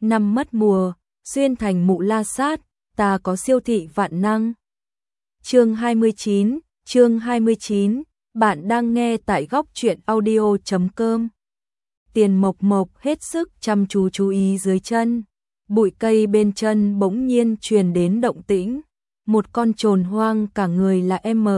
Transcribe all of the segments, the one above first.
năm mất mùa, xuyên thành mụ la sát, ta có siêu thị vạn năng. Chương 29, bạn đang nghe tại góc truyện audio.com. Tiền Mộc Mộc hết sức chăm chú chú ý dưới chân, bụi cây bên chân bỗng nhiên truyền đến động tĩnh, một con trồn hoang cả người là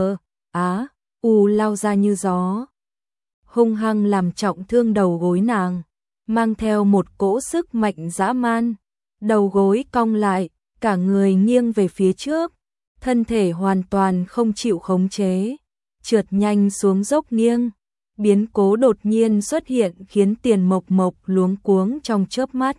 u lao ra như gió, hung hăng làm trọng thương đầu gối nàng, mang theo một cỗ sức mạnh dã man, đầu gối cong lại, cả người nghiêng về phía trước, thân thể hoàn toàn không chịu khống chế, trượt nhanh xuống dốc nghiêng. Biến cố đột nhiên xuất hiện khiến Tiền Mộc Mộc luống cuống trong chớp mắt.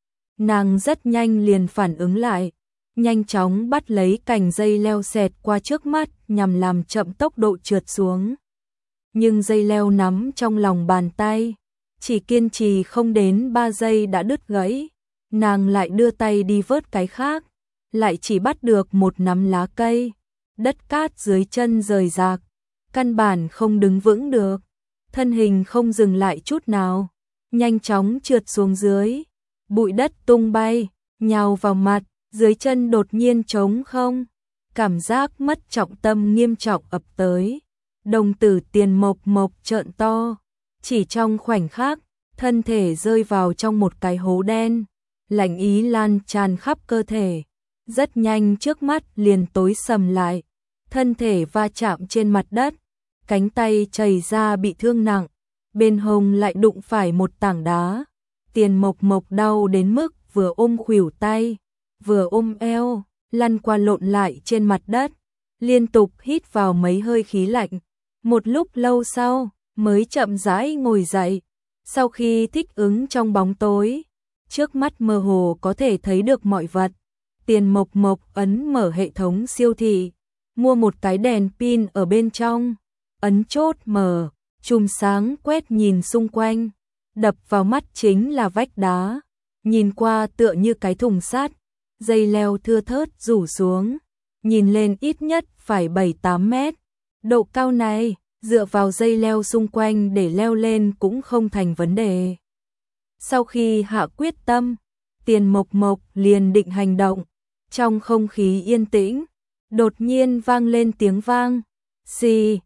Nàng rất nhanh liền phản ứng lại, nhanh chóng bắt lấy cành dây leo xẹt qua trước mắt nhằm làm chậm tốc độ trượt xuống. Nhưng dây leo nắm trong lòng bàn tay, chỉ kiên trì không đến 3 giây đã đứt gãy. Nàng lại đưa tay đi vớt cái khác, lại chỉ bắt được một nắm lá cây. Đất cát dưới chân rời rạc, căn bản không đứng vững được. Thân hình không dừng lại chút nào, nhanh chóng trượt xuống dưới, bụi đất tung bay, nhào vào mặt, dưới chân đột nhiên trống không, cảm giác mất trọng tâm nghiêm trọng ập tới. Đồng tử Tiền Mộc Mộc trợn to, chỉ trong khoảnh khắc, thân thể rơi vào trong một cái hố đen, lạnh ý lan tràn khắp cơ thể, rất nhanh trước mắt liền tối sầm lại, thân thể va chạm trên mặt đất. Cánh tay chảy ra bị thương nặng, bên hông lại đụng phải một tảng đá. Tiền Mộc Mộc đau đến mức vừa ôm khuỷu tay, vừa ôm eo, lăn qua lộn lại trên mặt đất, liên tục hít vào mấy hơi khí lạnh. Một lúc lâu sau, mới chậm rãi ngồi dậy. Sau khi thích ứng trong bóng tối, trước mắt mơ hồ có thể thấy được mọi vật. Tiền Mộc Mộc ấn mở hệ thống siêu thị, mua một cái đèn pin ở bên trong. Ấn chốt mở, chùm sáng quét nhìn xung quanh, đập vào mắt chính là vách đá, nhìn qua tựa như cái thùng sắt, dây leo thưa thớt rủ xuống, nhìn lên ít nhất phải 7-8 mét. Độ cao này, dựa vào dây leo xung quanh để leo lên cũng không thành vấn đề. Sau khi hạ quyết tâm, Tiền Mộc Mộc liền định hành động, trong không khí yên tĩnh, đột nhiên vang lên tiếng vang, xì.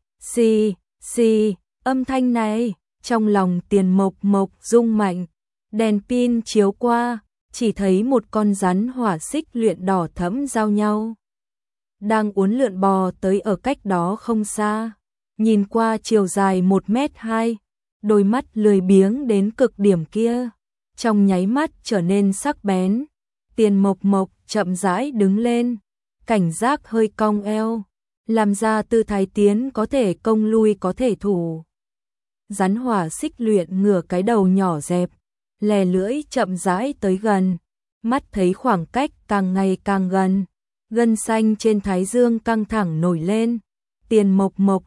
Xì, âm thanh này, trong lòng Tiền Mộc Mộc rung mạnh, đèn pin chiếu qua, chỉ thấy một con rắn hỏa xích luyện đỏ thẫm giao nhau. Đang uốn lượn bò tới ở cách đó không xa, nhìn qua chiều dài 1m2, đôi mắt lười biếng đến cực điểm kia, trong nháy mắt trở nên sắc bén. Tiền Mộc Mộc chậm rãi đứng lên, cảnh giác hơi cong eo, làm ra tư thái tiến có thể công lui có thể thủ. Rắn hỏa xích luyện ngửa cái đầu nhỏ dẹp, lè lưỡi chậm rãi tới gần, mắt thấy khoảng cách càng ngày càng gần, gân xanh trên thái dương căng thẳng nổi lên. Tiền Mộc Mộc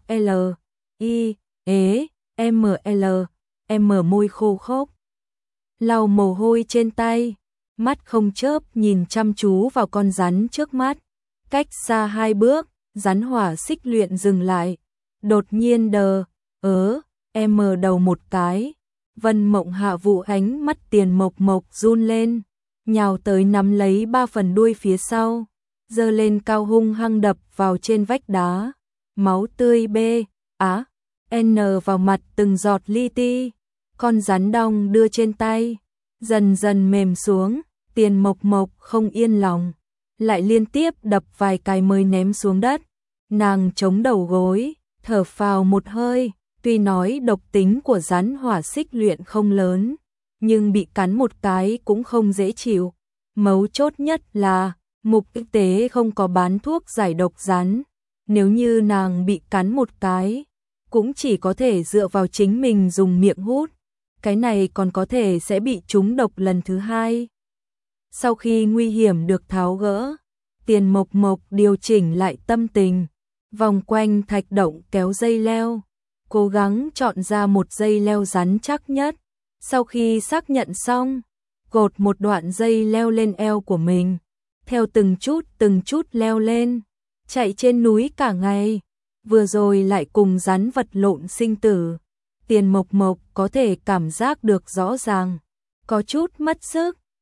môi khô khốc, lau mồ hôi trên tay, mắt không chớp nhìn chăm chú vào con rắn trước mắt. Cách xa 2 bước, rắn hỏa xích luyện dừng lại, đột nhiên đầu một cái. Vân Mộng Hạ vụ ánh mắt Tiền Mộc Mộc run lên, nhào tới nắm lấy 3 phần đuôi phía sau, giơ lên cao hung hăng đập vào trên vách đá. Máu tươi vào mặt từng giọt li ti. Con rắn đong đưa trên tay, dần dần mềm xuống. Tiền Mộc Mộc không yên lòng, lại liên tiếp đập vài cái mới ném xuống đất. Nàng chống đầu gối, thở phào một hơi, tuy nói độc tính của rắn hỏa xích luyện không lớn, nhưng bị cắn một cái cũng không dễ chịu. Mấu chốt nhất là, Mục Y tế không có bán thuốc giải độc rắn, nếu như nàng bị cắn một cái, cũng chỉ có thể dựa vào chính mình dùng miệng hút, cái này còn có thể sẽ bị trúng độc lần thứ 2. Sau khi nguy hiểm được tháo gỡ, Tiền Mộc Mộc điều chỉnh lại tâm tình, vòng quanh thạch động kéo dây leo, cố gắng chọn ra một dây leo rắn chắc nhất. Sau khi xác nhận xong, cột một đoạn dây leo lên eo của mình, theo từng chút leo lên, chạy trên núi cả ngày, vừa rồi lại cùng rắn vật lộn sinh tử. Tiền Mộc Mộc có thể cảm giác được rõ ràng, có chút mất sức,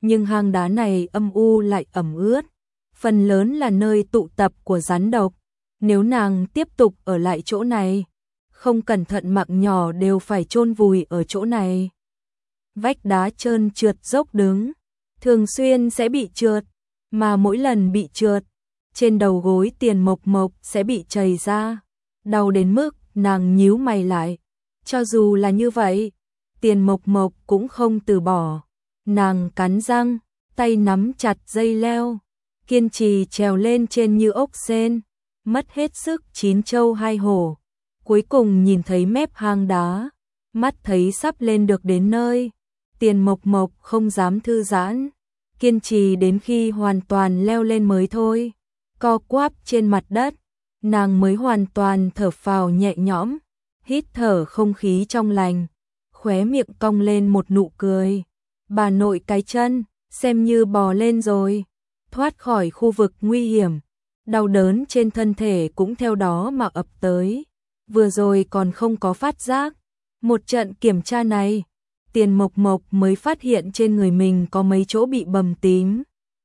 nhưng hang đá này âm u lại ẩm ướt, phần lớn là nơi tụ tập của rắn độc. Nếu nàng tiếp tục ở lại chỗ này, không cẩn thận mạng nhỏ đều phải chôn vùi ở chỗ này. Vách đá trơn trượt dốc đứng, thường xuyên sẽ bị trượt, mà mỗi lần bị trượt, trên đầu gối Tiền Mộc Mộc sẽ bị chảy ra, đau đến mức nàng nhíu mày lại. Cho dù là như vậy, Tiền Mộc Mộc cũng không từ bỏ. Nàng cắn răng, tay nắm chặt dây leo, kiên trì trèo lên trên như ốc sên, mất hết sức chín châu hai hổ. Cuối cùng nhìn thấy mép hang đá, mắt thấy sắp lên được đến nơi, Tiền Mộc Mộc không dám thư giãn, kiên trì đến khi hoàn toàn leo lên mới thôi. Co quắp trên mặt đất, nàng mới hoàn toàn thở phào nhẹ nhõm, hít thở không khí trong lành, khóe miệng cong lên một nụ cười. Bà nội cái chân, xem như bò lên rồi, thoát khỏi khu vực nguy hiểm, đau đớn trên thân thể cũng theo đó mà ập tới. Vừa rồi còn không có phát giác, một trận kiểm tra này, Tiền Mộc Mộc mới phát hiện trên người mình có mấy chỗ bị bầm tím.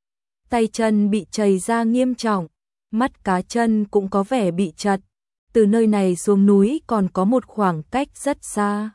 Tay chân bị chảy ra nghiêm trọng, mắt cá chân cũng có vẻ bị chật. Từ nơi này xuống núi còn có một khoảng cách rất xa.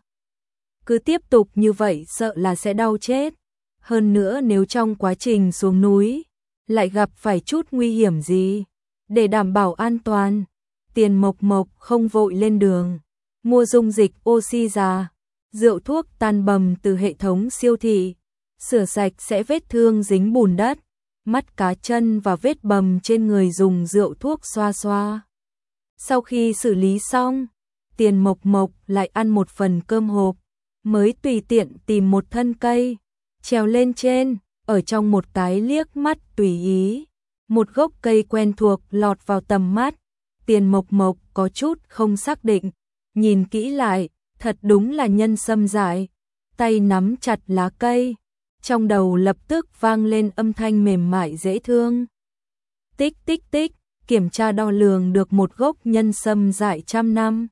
Cứ tiếp tục như vậy sợ là sẽ đau chết. Hơn nữa nếu trong quá trình xuống núi lại gặp phải chút nguy hiểm gì, để đảm bảo an toàn, Tiền Mộc Mộc không vội lên đường, mua dung dịch oxy già, rượu thuốc tan bầm từ hệ thống siêu thị, sửa sạch sẽ vết thương dính bùn đất, mắt cá chân và vết bầm trên người dùng rượu thuốc xoa xoa. Sau khi xử lý xong, Tiền Mộc Mộc lại ăn một phần cơm hộp, mới tùy tiện tìm một thân cây, trèo lên trên, ở trong một cái liếc mắt tùy ý, một gốc cây quen thuộc lọt vào tầm mắt. Tiền Mộc Mộc có chút không xác định, nhìn kỹ lại, thật đúng là nhân sâm dại. Tay nắm chặt lá cây, trong đầu lập tức vang lên âm thanh mềm mại dễ thương. Tích tích tích, kiểm tra đo lường được một gốc nhân sâm dại 100 năm.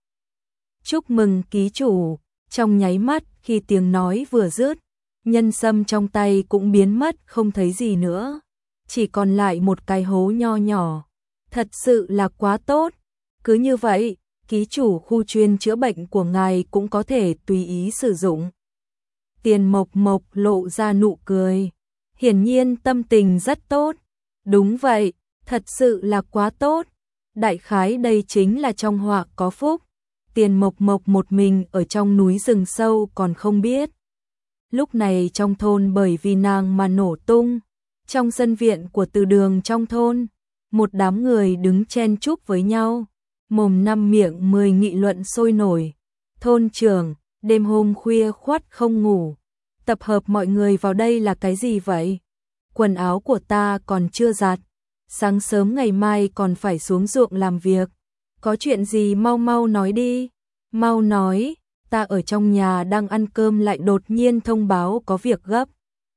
Chúc mừng ký chủ. Trong nháy mắt khi tiếng nói vừa dứt, nhân sâm trong tay cũng biến mất không thấy gì nữa, chỉ còn lại một cái hố nho nhỏ. Thật sự là quá tốt. Cứ như vậy, ký chủ khu chuyên chữa bệnh của ngài cũng có thể tùy ý sử dụng. Tiền Mộc Mộc lộ ra nụ cười, hiển nhiên tâm tình rất tốt. Đúng vậy, thật sự là quá tốt. Đại khái đây chính là trong họa có phúc. Tiền Mộc Mộc một mình ở trong núi rừng sâu còn không biết. Lúc này trong thôn bởi vì nàng mà nổ tung. Trong sân viện của từ đường trong thôn, một đám người đứng chen chúc với nhau, mồm năm miệng 10 nghị luận sôi nổi. Thôn trưởng, đêm hôm khuya khoắt không ngủ, tập hợp mọi người vào đây là cái gì vậy? Quần áo của ta còn chưa giặt, sáng sớm ngày mai còn phải xuống ruộng làm việc. Có chuyện gì mau mau nói đi, mau nói, ta ở trong nhà đang ăn cơm lại đột nhiên thông báo có việc gấp.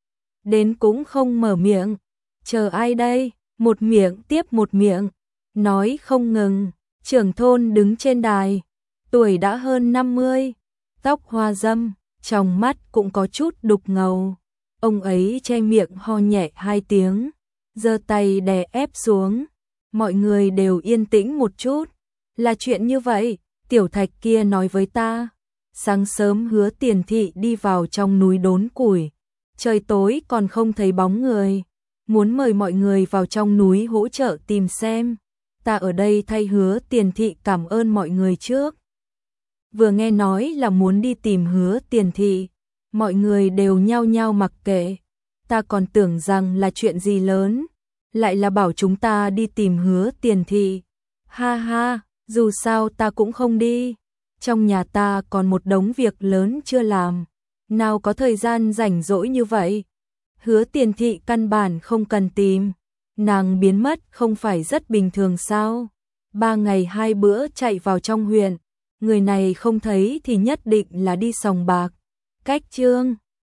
Đến cũng không mở miệng, chờ ai đây, một miệng tiếp một miệng, nói không ngừng. Trưởng thôn đứng trên đài, tuổi đã hơn 50, tóc hoa râm, trong mắt cũng có chút đục ngầu. Ông ấy che miệng ho nhẹ 2 tiếng, giơ tay đè ép xuống, mọi người đều yên tĩnh một chút. Là chuyện như vậy, tiểu thạch kia nói với ta, sáng sớm Hứa Tiền Thị đi vào trong núi đốn củi, trời tối còn không thấy bóng người, muốn mời mọi người vào trong núi hỗ trợ tìm xem. Ta ở đây thay Hứa Tiền Thị cảm ơn mọi người trước. Vừa nghe nói là muốn đi tìm Hứa Tiền Thị, mọi người đều nhao nhao mặc kệ. Ta còn tưởng rằng là chuyện gì lớn, lại là bảo chúng ta đi tìm Hứa Tiền Thị. Ha ha, dù sao ta cũng không đi. Trong nhà ta còn một đống việc lớn chưa làm, nào có thời gian rảnh rỗi như vậy. Hứa Tiền Thị căn bản không cần tìm, nàng biến mất không phải rất bình thường sao? 3 ngày 2 bữa chạy vào trong huyện, người này không thấy thì nhất định là đi sòng bạc. Cách chương